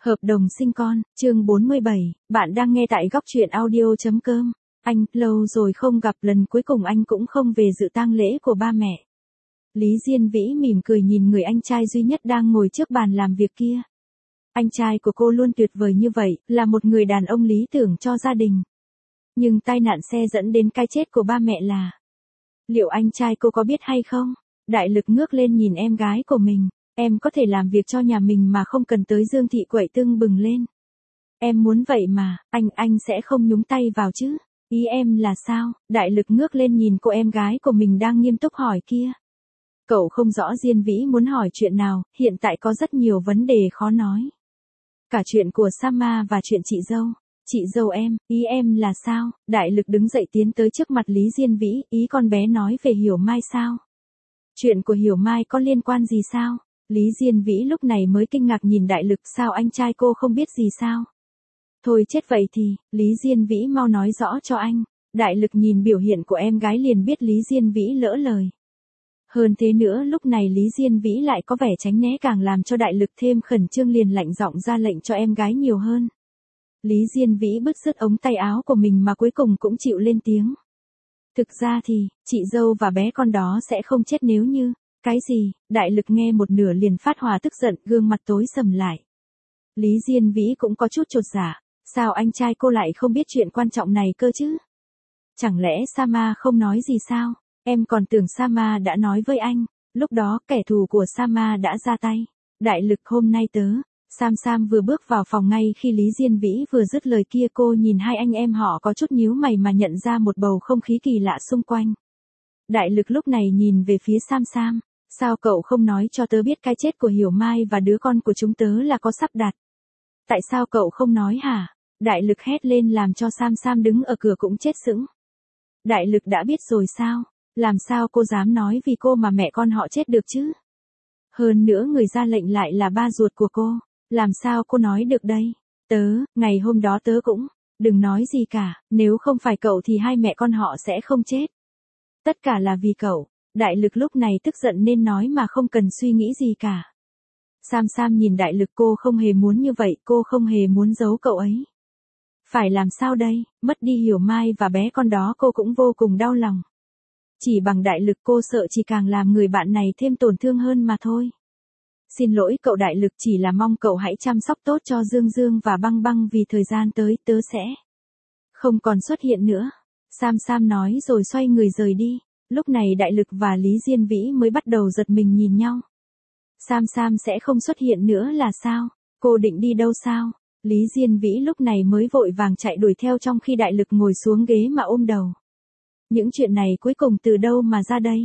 Hợp đồng sinh con, chương 47, bạn đang nghe tại góc truyện audio.com. Anh, lâu rồi không gặp, lần cuối cùng anh cũng không về dự tang lễ của ba mẹ. Lý Diên Vĩ mỉm cười nhìn người anh trai duy nhất đang ngồi trước bàn làm việc kia. Anh trai của cô luôn tuyệt vời như vậy, là một người đàn ông lý tưởng cho gia đình. Nhưng tai nạn xe dẫn đến cái chết của ba mẹ là... Liệu anh trai cô có biết hay không? Đại Lực ngước lên nhìn em gái của mình. Em có thể làm việc cho nhà mình mà không cần tới Dương Thị quậy tưng bừng lên. Em muốn vậy mà, anh sẽ không nhúng tay vào chứ. Ý em là sao? Đại Lực ngước lên nhìn cô em gái của mình đang nghiêm túc hỏi kia. Cậu không rõ Diên Vĩ muốn hỏi chuyện nào, hiện tại có rất nhiều vấn đề khó nói. Cả chuyện của Sama và chuyện chị dâu. Chị dâu em, ý em là sao? Đại Lực đứng dậy tiến tới trước mặt Lý Diên Vĩ, ý con bé nói về Hiểu Mai sao? Chuyện của Hiểu Mai có liên quan gì sao? Lý Diên Vĩ lúc này mới kinh ngạc nhìn Đại Lực, sao anh trai cô không biết gì sao? Thôi chết vậy thì, Lý Diên Vĩ mau nói rõ cho anh. Đại Lực nhìn biểu hiện của em gái liền biết Lý Diên Vĩ lỡ lời. Hơn thế nữa lúc này Lý Diên Vĩ lại có vẻ tránh né càng làm cho Đại Lực thêm khẩn trương liền lạnh giọng ra lệnh cho em gái nhiều hơn. Lý Diên Vĩ bứt rứt ống tay áo của mình mà cuối cùng cũng chịu lên tiếng. Thực ra thì, chị dâu và bé con đó sẽ không chết nếu như... Cái gì? Đại Lực nghe một nửa liền phát hỏa tức giận, gương mặt tối sầm lại. Lý Diên Vĩ cũng có chút chột dạ, sao anh trai cô lại không biết chuyện quan trọng này cơ chứ? Chẳng lẽ Sama không nói gì sao? Em còn tưởng Sama đã nói với anh, lúc đó kẻ thù của Sama đã ra tay. Đại Lực hôm nay tớ, Sam vừa bước vào phòng ngay khi Lý Diên Vĩ vừa dứt lời kia cô nhìn hai anh em họ có chút nhíu mày mà nhận ra một bầu không khí kỳ lạ xung quanh. Đại Lực lúc này nhìn về phía Sam. Sao cậu không nói cho tớ biết cái chết của Hiểu Mai và đứa con của chúng tớ là có sắp đặt? Tại sao cậu không nói hả? Đại Lực hét lên làm cho Sam đứng ở cửa cũng chết sững. Đại Lực đã biết rồi sao? Làm sao cô dám nói vì cô mà mẹ con họ chết được chứ? Hơn nữa người ra lệnh lại là ba ruột của cô. Làm sao cô nói được đây? Ngày hôm đó tớ cũng, đừng nói gì cả, nếu không phải cậu thì hai mẹ con họ sẽ không chết. Tất cả là vì cậu. Đại Lực lúc này tức giận nên nói mà không cần suy nghĩ gì cả. Sam nhìn Đại Lực, cô không hề muốn như vậy, cô không hề muốn giấu cậu ấy. Phải làm sao đây, mất đi Hiểu Mai và bé con đó cô cũng vô cùng đau lòng. Chỉ bằng Đại Lực cô sợ chỉ càng làm người bạn này thêm tổn thương hơn mà thôi. Xin lỗi cậu Đại Lực, chỉ là mong cậu hãy chăm sóc tốt cho Dương và Băng vì thời gian tới tớ sẽ không còn xuất hiện nữa. Sam nói rồi xoay người rời đi. Lúc này Đại Lực và Lý Diên Vĩ mới bắt đầu giật mình nhìn nhau. Sam sẽ không xuất hiện nữa là sao? Cô định đi đâu sao? Lý Diên Vĩ lúc này mới vội vàng chạy đuổi theo trong khi Đại Lực ngồi xuống ghế mà ôm đầu. Những chuyện này cuối cùng từ đâu mà ra đây?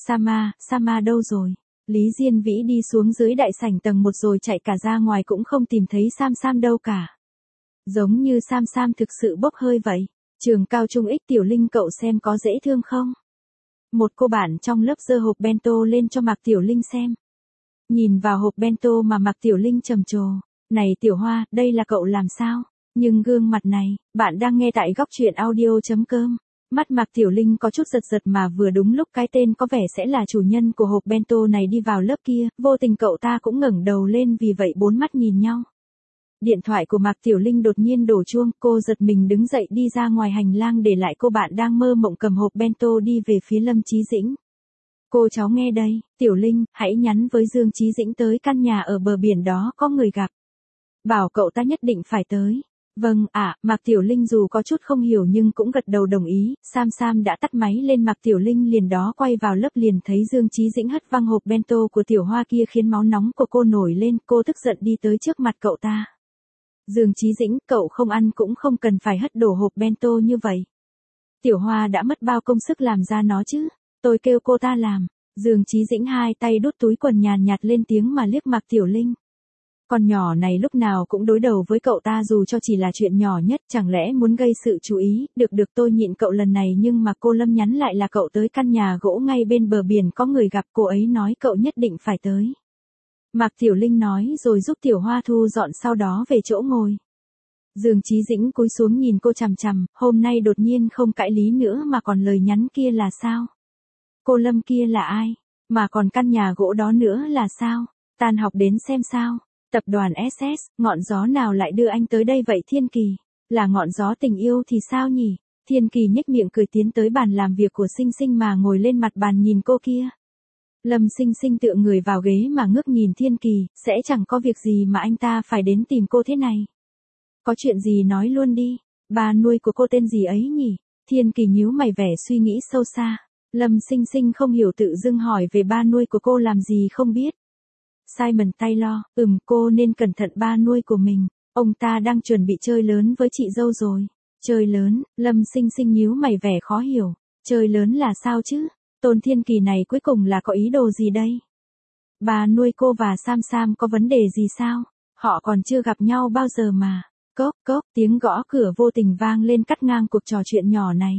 Sama đâu rồi? Lý Diên Vĩ đi xuống dưới đại sảnh tầng 1 rồi chạy cả ra ngoài cũng không tìm thấy Sam đâu cả. Giống như Sam thực sự bốc hơi vậy. Trường cao trung X Tiểu Linh cậu xem có dễ thương không? Một cô bạn trong lớp giơ hộp bento lên cho Mạc Tiểu Linh xem. Nhìn vào hộp bento mà Mạc Tiểu Linh trầm trồ. Này Tiểu Hoa, đây là cậu làm sao? Nhưng gương mặt này, bạn đang nghe tại góc truyện audio.com. Mắt Mạc Tiểu Linh có chút giật mà vừa đúng lúc cái tên có vẻ sẽ là chủ nhân của hộp bento này đi vào lớp kia, vô tình cậu ta cũng ngẩng đầu lên vì vậy bốn mắt nhìn nhau. Điện thoại của Mạc Tiểu Linh đột nhiên đổ chuông, cô giật mình đứng dậy đi ra ngoài hành lang để lại cô bạn đang mơ mộng cầm hộp bento đi về phía Lâm Chí Dĩnh. Cô cháu nghe đây, Tiểu Linh, hãy nhắn với Dương Chí Dĩnh tới căn nhà ở bờ biển đó có người gặp. Bảo cậu ta nhất định phải tới. Vâng ạ, Mạc Tiểu Linh dù có chút không hiểu nhưng cũng gật đầu đồng ý. Sam đã tắt máy lên, Mạc Tiểu Linh liền đó quay vào lớp liền thấy Dương Chí Dĩnh hất văng hộp bento của Tiểu Hoa kia khiến máu nóng của cô nổi lên, cô tức giận đi tới trước mặt cậu ta. Dương Chí Dĩnh, cậu không ăn cũng không cần phải hất đổ hộp bento như vậy. Tiểu Hoa đã mất bao công sức làm ra nó chứ, tôi kêu cô ta làm. Dương Chí Dĩnh hai tay đút túi quần nhàn nhạt lên tiếng mà liếc Mạc Tiểu Linh. Con nhỏ này lúc nào cũng đối đầu với cậu ta dù cho chỉ là chuyện nhỏ nhất, chẳng lẽ muốn gây sự chú ý, được tôi nhịn cậu lần này nhưng mà cô Lâm nhắn lại là cậu tới căn nhà gỗ ngay bên bờ biển có người gặp, cô ấy nói cậu nhất định phải tới. Mạc Tiểu Linh nói rồi giúp Tiểu Hoa thu dọn sau đó về chỗ ngồi. Dương Chí Dĩnh cúi xuống nhìn cô chằm, hôm nay đột nhiên không cãi lý nữa mà còn lời nhắn kia là sao? Cô Lâm kia là ai? Mà còn căn nhà gỗ đó nữa là sao? Tan học đến xem sao? Tập đoàn SS, ngọn gió nào lại đưa anh tới đây vậy Thiên Kỳ? Là ngọn gió tình yêu thì sao nhỉ? Thiên Kỳ nhếch miệng cười tiến tới bàn làm việc của Sinh Sinh mà ngồi lên mặt bàn nhìn cô kia. Lâm Sinh Sinh tựa người vào ghế mà ngước nhìn Thiên Kỳ, sẽ chẳng có việc gì mà anh ta phải đến tìm cô thế này. Có chuyện gì nói luôn đi, ba nuôi của cô tên gì ấy nhỉ? Thiên Kỳ nhíu mày vẻ suy nghĩ sâu xa. Lâm Sinh Sinh không hiểu tự dưng hỏi về ba nuôi của cô làm gì không biết. Simon Taylor, cô nên cẩn thận ba nuôi của mình, ông ta đang chuẩn bị chơi lớn với chị dâu rồi. Chơi lớn, Lâm Sinh Sinh nhíu mày vẻ khó hiểu, chơi lớn là sao chứ? Tôn Thiên Kỳ này cuối cùng là có ý đồ gì đây? Bà nuôi cô và Sam Sam có vấn đề gì sao? Họ còn chưa gặp nhau bao giờ mà. Cốc cốc, tiếng gõ cửa vô tình vang lên cắt ngang cuộc trò chuyện nhỏ này.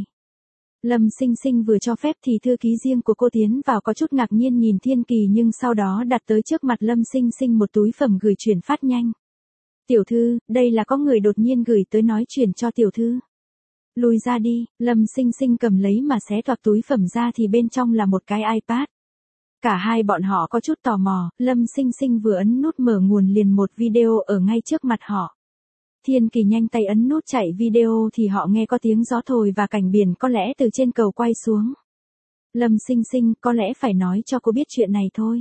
Lâm Sinh Sinh vừa cho phép thì thư ký riêng của cô tiến vào có chút ngạc nhiên nhìn Thiên Kỳ nhưng sau đó đặt tới trước mặt Lâm Sinh Sinh một túi phẩm gửi chuyển phát nhanh. Tiểu thư, đây là có người đột nhiên gửi tới nói chuyển cho tiểu thư. Lùi ra đi, Lâm Sinh Sinh cầm lấy mà xé toạc túi phẩm ra thì bên trong là một cái iPad. Cả hai bọn họ có chút tò mò, Lâm Sinh Sinh vừa ấn nút mở nguồn liền một video ở ngay trước mặt họ. Thiên Kỳ nhanh tay ấn nút chạy video thì họ nghe có tiếng gió thổi và cảnh biển có lẽ từ trên cầu quay xuống. Lâm Sinh Sinh có lẽ phải nói cho cô biết chuyện này thôi.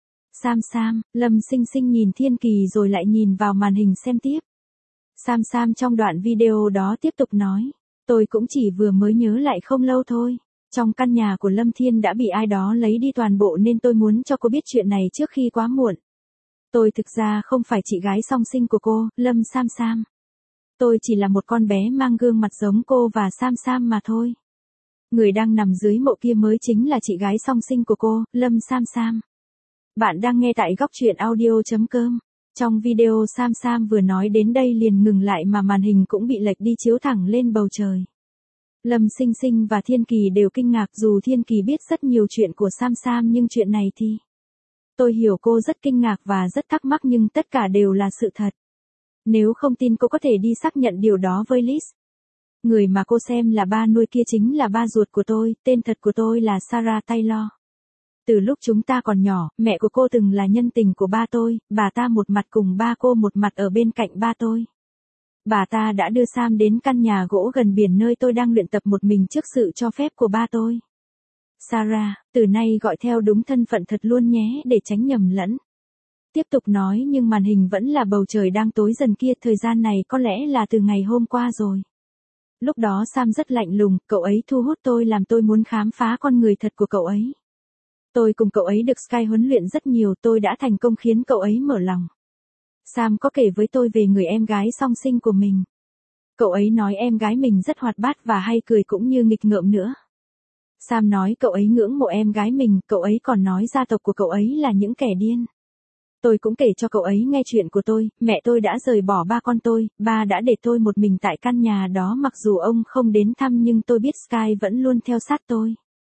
Sam Sam, Lâm Sinh Sinh nhìn Thiên Kỳ rồi lại nhìn vào màn hình xem tiếp. Sam Sam trong đoạn video đó tiếp tục nói, tôi cũng chỉ vừa mới nhớ lại không lâu thôi. Trong căn nhà của Lâm Thiên đã bị ai đó lấy đi toàn bộ nên tôi muốn cho cô biết chuyện này trước khi quá muộn. Tôi thực ra không phải chị gái song sinh của cô, Lâm Sam Sam. Tôi chỉ là một con bé mang gương mặt giống cô và Sam Sam mà thôi. Người đang nằm dưới mộ kia mới chính là chị gái song sinh của cô, Lâm Sam Sam. Bạn đang nghe tại góc truyện audio.com. Trong video Sam Sam vừa nói đến đây liền ngừng lại mà màn hình cũng bị lệch đi chiếu thẳng lên bầu trời. Lâm Sinh Sinh và Thiên Kỳ đều kinh ngạc dù Thiên Kỳ biết rất nhiều chuyện của Sam Sam nhưng chuyện này thì... Tôi hiểu cô rất kinh ngạc và rất thắc mắc nhưng tất cả đều là sự thật. Nếu không tin cô có thể đi xác nhận điều đó với Liz. Người mà cô xem là ba nuôi kia chính là ba ruột của tôi, tên thật của tôi là Sarah Taylor. Từ lúc chúng ta còn nhỏ, mẹ của cô từng là nhân tình của ba tôi, bà ta một mặt cùng ba cô một mặt ở bên cạnh ba tôi. Bà ta đã đưa Sam đến căn nhà gỗ gần biển nơi tôi đang luyện tập một mình trước sự cho phép của ba tôi. Sarah, từ nay gọi theo đúng thân phận thật luôn nhé để tránh nhầm lẫn. Tiếp tục nói nhưng màn hình vẫn là bầu trời đang tối dần kia, thời gian này có lẽ là từ ngày hôm qua rồi. Lúc đó Sam rất lạnh lùng, cậu ấy thu hút tôi làm tôi muốn khám phá con người thật của cậu ấy. Tôi cùng cậu ấy được Sky huấn luyện rất nhiều, tôi đã thành công khiến cậu ấy mở lòng. Sam có kể với tôi về người em gái song sinh của mình. Cậu ấy nói em gái mình rất hoạt bát và hay cười cũng như nghịch ngợm nữa. Sam nói cậu ấy ngưỡng mộ em gái mình, cậu ấy còn nói gia tộc của cậu ấy là những kẻ điên. Tôi cũng kể cho cậu ấy nghe chuyện của tôi, mẹ tôi đã rời bỏ ba con tôi, ba đã để tôi một mình tại căn nhà đó mặc dù ông không đến thăm nhưng tôi biết Sky vẫn luôn theo sát tôi.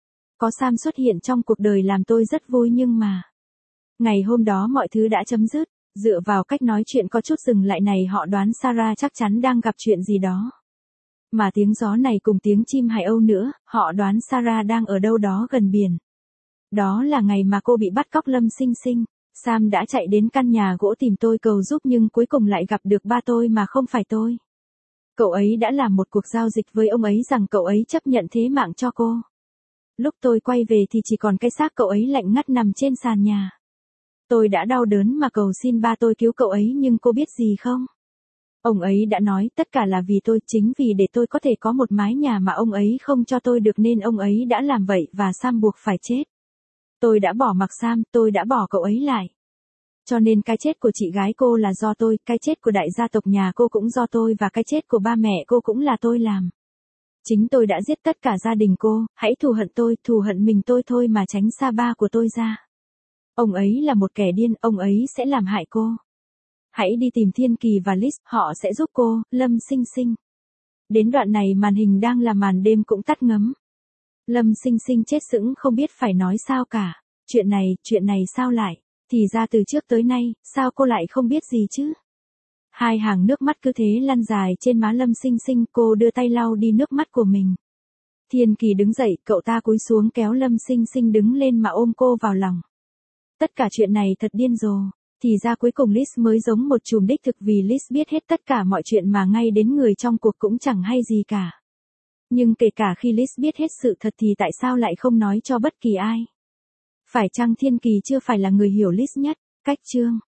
Có Sam xuất hiện trong cuộc đời làm tôi rất vui nhưng mà... Ngày hôm đó mọi thứ đã chấm dứt, dựa vào cách nói chuyện có chút dừng lại này họ đoán Sarah chắc chắn đang gặp chuyện gì đó. Mà tiếng gió này cùng tiếng chim hải âu nữa, họ đoán Sarah đang ở đâu đó gần biển. Đó là ngày mà cô bị bắt cóc Lâm Sinh Sinh. Sam đã chạy đến căn nhà gỗ tìm tôi cầu giúp nhưng cuối cùng lại gặp được ba tôi mà không phải tôi. Cậu ấy đã làm một cuộc giao dịch với ông ấy rằng cậu ấy chấp nhận thế mạng cho cô. Lúc tôi quay về thì chỉ còn cái xác cậu ấy lạnh ngắt nằm trên sàn nhà. Tôi đã đau đớn mà cầu xin ba tôi cứu cậu ấy nhưng cô biết gì không? Ông ấy đã nói tất cả là vì tôi, chính vì để tôi có thể có một mái nhà mà ông ấy không cho tôi được nên ông ấy đã làm vậy và Sam buộc phải chết. Tôi đã bỏ mặc Sam, tôi đã bỏ cậu ấy lại. Cho nên cái chết của chị gái cô là do tôi, cái chết của đại gia tộc nhà cô cũng do tôi và cái chết của ba mẹ cô cũng là tôi làm. Chính tôi đã giết tất cả gia đình cô, hãy thù hận tôi, thù hận mình tôi thôi mà tránh xa ba của tôi ra. Ông ấy là một kẻ điên, ông ấy sẽ làm hại cô. Hãy đi tìm Thiên Kỳ và Liz, họ sẽ giúp cô, Lâm Sinh Sinh. Đến đoạn này màn hình đang là màn đêm cũng tắt ngấm. Lâm Sinh Sinh chết sững không biết phải nói sao cả. Chuyện này sao lại? Thì ra từ trước tới nay, sao cô lại không biết gì chứ? Hai hàng nước mắt cứ thế lăn dài trên má Lâm Sinh Sinh, cô đưa tay lau đi nước mắt của mình. Thiên Kỳ đứng dậy, cậu ta cúi xuống kéo Lâm Sinh Sinh đứng lên mà ôm cô vào lòng. Tất cả chuyện này thật điên rồ. Thì ra cuối cùng Liz mới giống một chùm đích thực vì Liz biết hết tất cả mọi chuyện mà ngay đến người trong cuộc cũng chẳng hay gì cả. Nhưng kể cả khi Liz biết hết sự thật thì tại sao lại không nói cho bất kỳ ai? Phải chăng Thiên Kỳ chưa phải là người hiểu Liz nhất? Cách chương